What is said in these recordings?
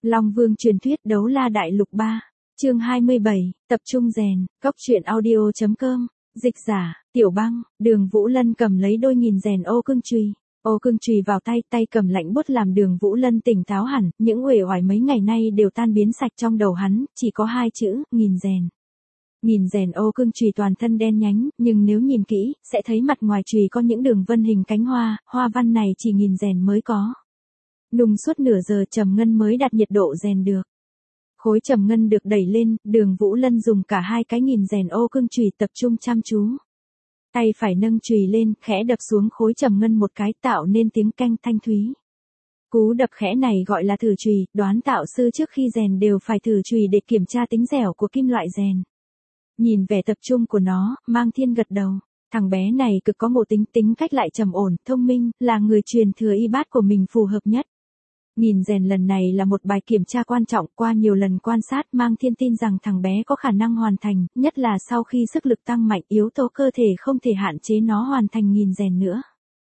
Long Vương truyền thuyết đấu la đại lục 3, chương 27, tập trung rèn, góc truyện audio.com, dịch giả, Tiểu Băng, Đường Vũ Lân cầm lấy đôi nghìn rèn ô cương chùy. Ô cương chùy vào tay, tay cầm lạnh bút làm Đường Vũ Lân tỉnh táo hẳn, những uể oải mấy ngày nay đều tan biến sạch trong đầu hắn, chỉ có hai chữ, nghìn rèn. Nghìn rèn ô cương chùy toàn thân đen nhánh, nhưng nếu nhìn kỹ, sẽ thấy mặt ngoài chùy có những đường vân hình cánh hoa, hoa văn này chỉ nghìn rèn mới có. Nung suốt nửa giờ trầm ngân mới đạt nhiệt độ rèn được. Khối trầm ngân được đẩy lên, Đường Vũ Lân dùng cả hai cái nghìn rèn ô cương chùy tập trung chăm chú. Tay phải nâng chùy lên, khẽ đập xuống khối trầm ngân một cái tạo nên tiếng keng thanh thúy. Cú đập khẽ này gọi là thử chùy, đoán tạo sư trước khi rèn đều phải thử chùy để kiểm tra tính dẻo của kim loại rèn. Nhìn vẻ tập trung của nó, Mang Thiên gật đầu. Thằng bé này cực có ngộ tính, tính cách lại trầm ổn, thông minh, là người truyền thừa y bát của mình phù hợp nhất. Nghìn rèn lần này là một bài kiểm tra quan trọng, qua nhiều lần quan sát Mang Thiên tin rằng thằng bé có khả năng hoàn thành, nhất là sau khi sức lực tăng mạnh, yếu tố cơ thể không thể hạn chế nó hoàn thành nghìn rèn nữa.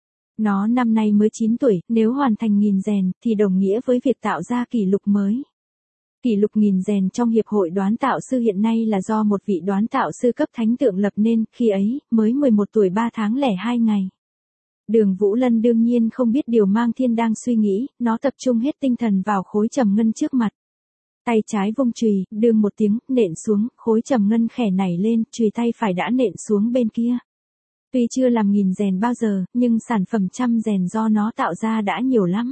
Nó năm nay mới 9 tuổi, nếu hoàn thành nghìn rèn, thì đồng nghĩa với việc tạo ra kỷ lục mới. Kỷ lục nghìn rèn trong Hiệp hội đoán tạo sư hiện nay là do một vị đoán tạo sư cấp thánh tượng lập nên, khi ấy, mới 11 tuổi 3 tháng lẻ 2 ngày. Đường Vũ Lân đương nhiên không biết điều Mang Thiên đang suy nghĩ, nó tập trung hết tinh thần vào khối trầm ngân trước mặt. Tay trái vung chùy, đương một tiếng, nện xuống, khối trầm ngân khẽ nảy lên, chùy tay phải đã nện xuống bên kia. Tuy chưa làm nghìn rèn bao giờ, nhưng sản phẩm trăm rèn do nó tạo ra đã nhiều lắm.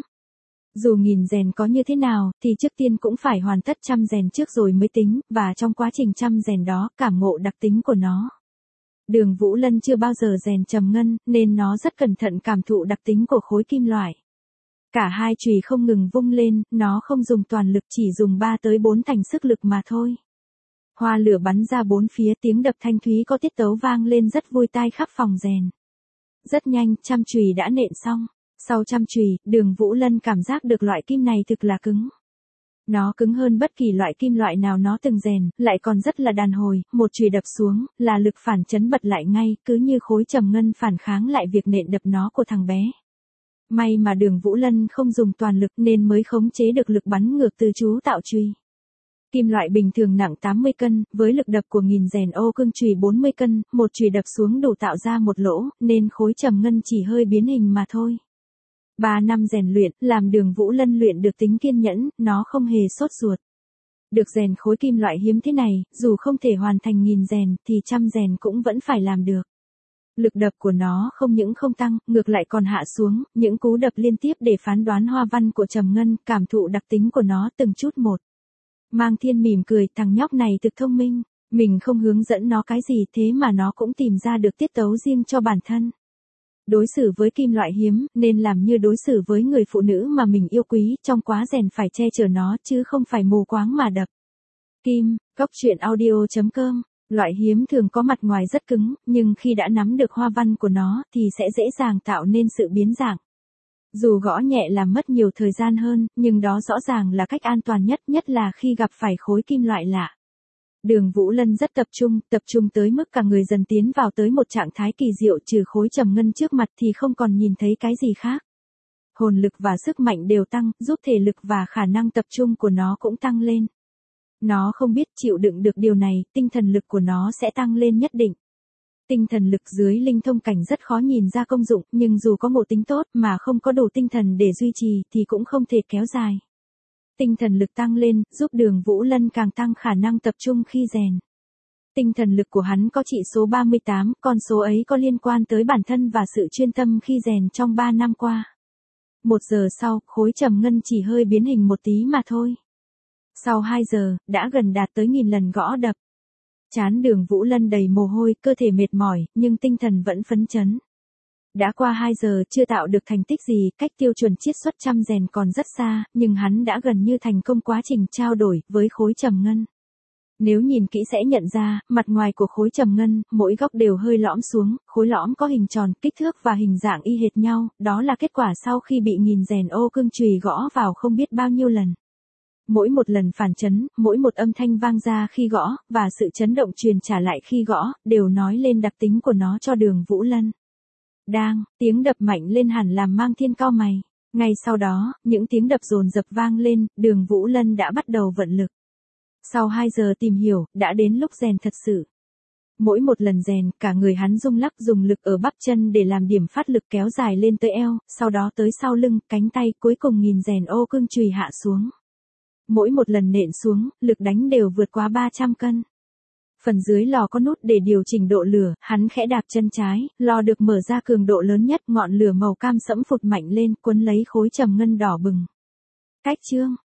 Dù nghìn rèn có như thế nào, thì trước tiên cũng phải hoàn tất trăm rèn trước rồi mới tính, và trong quá trình trăm rèn đó, cảm ngộ đặc tính của nó. Đường Vũ Lân chưa bao giờ rèn trầm ngân, nên nó rất cẩn thận cảm thụ đặc tính của khối kim loại. Cả hai chùy không ngừng vung lên, nó không dùng toàn lực, chỉ dùng 3 tới 4 thành sức lực mà thôi. Hoa lửa bắn ra bốn phía, tiếng đập thanh thúy có tiết tấu vang lên rất vui tai khắp phòng rèn. Rất nhanh, trăm chùy đã nện xong. Sau trăm chùy, Đường Vũ Lân cảm giác được loại kim này thực là cứng. Nó cứng hơn bất kỳ loại kim loại nào nó từng rèn, lại còn rất là đàn hồi, một chùy đập xuống, là lực phản chấn bật lại ngay, cứ như khối trầm ngân phản kháng lại việc nện đập nó của thằng bé. May mà Đường Vũ Lân không dùng toàn lực nên mới khống chế được lực bắn ngược từ chú tạo chùy. Kim loại bình thường nặng 80 cân, với lực đập của nghìn rèn ô cương chùy 40 cân, một chùy đập xuống đủ tạo ra một lỗ, nên khối trầm ngân chỉ hơi biến hình mà thôi. 3 năm rèn luyện, làm Đường Vũ Lân luyện được tính kiên nhẫn, nó không hề sốt ruột. Được rèn khối kim loại hiếm thế này, dù không thể hoàn thành nghìn rèn, thì trăm rèn cũng vẫn phải làm được. Lực đập của nó không những không tăng, ngược lại còn hạ xuống, những cú đập liên tiếp để phán đoán hoa văn của trầm ngân, cảm thụ đặc tính của nó từng chút một. Mang Thiên mỉm cười, thằng nhóc này thực thông minh, mình không hướng dẫn nó cái gì thế mà nó cũng tìm ra được tiết tấu riêng cho bản thân. Đối xử với kim loại hiếm, nên làm như đối xử với người phụ nữ mà mình yêu quý, trong quá rèn phải che chở nó chứ không phải mù quáng mà đập. Kim, góc truyện audio.com, loại hiếm thường có mặt ngoài rất cứng, nhưng khi đã nắm được hoa văn của nó, thì sẽ dễ dàng tạo nên sự biến dạng. Dù gõ nhẹ làm mất nhiều thời gian hơn, nhưng đó rõ ràng là cách an toàn nhất, nhất là khi gặp phải khối kim loại lạ. Đường Vũ Lân rất tập trung tới mức cả người dần tiến vào tới một trạng thái kỳ diệu, trừ khối trầm ngân trước mặt thì không còn nhìn thấy cái gì khác. Hồn lực và sức mạnh đều tăng, giúp thể lực và khả năng tập trung của nó cũng tăng lên. Nó không biết chịu đựng được điều này, tinh thần lực của nó sẽ tăng lên nhất định. Tinh thần lực dưới linh thông cảnh rất khó nhìn ra công dụng, nhưng dù có ngộ tính tốt mà không có đủ tinh thần để duy trì thì cũng không thể kéo dài. Tinh thần lực tăng lên, giúp Đường Vũ Lân càng tăng khả năng tập trung khi rèn. Tinh thần lực của hắn có trị số 38, con số ấy có liên quan tới bản thân và sự chuyên tâm khi rèn trong 3 năm qua. 1 giờ sau, khối trầm ngân chỉ hơi biến hình một tí mà thôi. Sau 2 giờ, đã gần đạt tới 1000 lần gõ đập. Trán Đường Vũ Lân đầy mồ hôi, cơ thể mệt mỏi, nhưng tinh thần vẫn phấn chấn. Đã qua 2 giờ chưa tạo được thành tích gì, cách tiêu chuẩn chiết xuất trăm rèn còn rất xa, nhưng hắn đã gần như thành công quá trình trao đổi với khối trầm ngân. Nếu nhìn kỹ sẽ nhận ra, mặt ngoài của khối trầm ngân, mỗi góc đều hơi lõm xuống, khối lõm có hình tròn, kích thước và hình dạng y hệt nhau, đó là kết quả sau khi bị nghìn rèn ô cương chùy gõ vào không biết bao nhiêu lần. Mỗi một lần phản chấn, mỗi một âm thanh vang ra khi gõ, và sự chấn động truyền trả lại khi gõ, đều nói lên đặc tính của nó cho Đường Vũ Lân. Đang, tiếng đập mạnh lên hẳn làm Mang Thiên cau mày. Ngay sau đó, những tiếng đập dồn dập vang lên, Đường Vũ Lân đã bắt đầu vận lực. Sau 2 giờ tìm hiểu, đã đến lúc rèn thật sự. Mỗi một lần rèn, cả người hắn rung lắc dùng lực ở bắp chân để làm điểm phát lực kéo dài lên tới eo, sau đó tới sau lưng, cánh tay, cuối cùng nhìn rèn ô cương chùy hạ xuống. Mỗi một lần nện xuống, lực đánh đều vượt quá 300 cân. Phần dưới lò có nút để điều chỉnh độ lửa, hắn khẽ đạp chân trái, lò được mở ra cường độ lớn nhất, ngọn lửa màu cam sẫm phụt mạnh lên, cuốn lấy khối trầm ngân đỏ bừng. Cách chương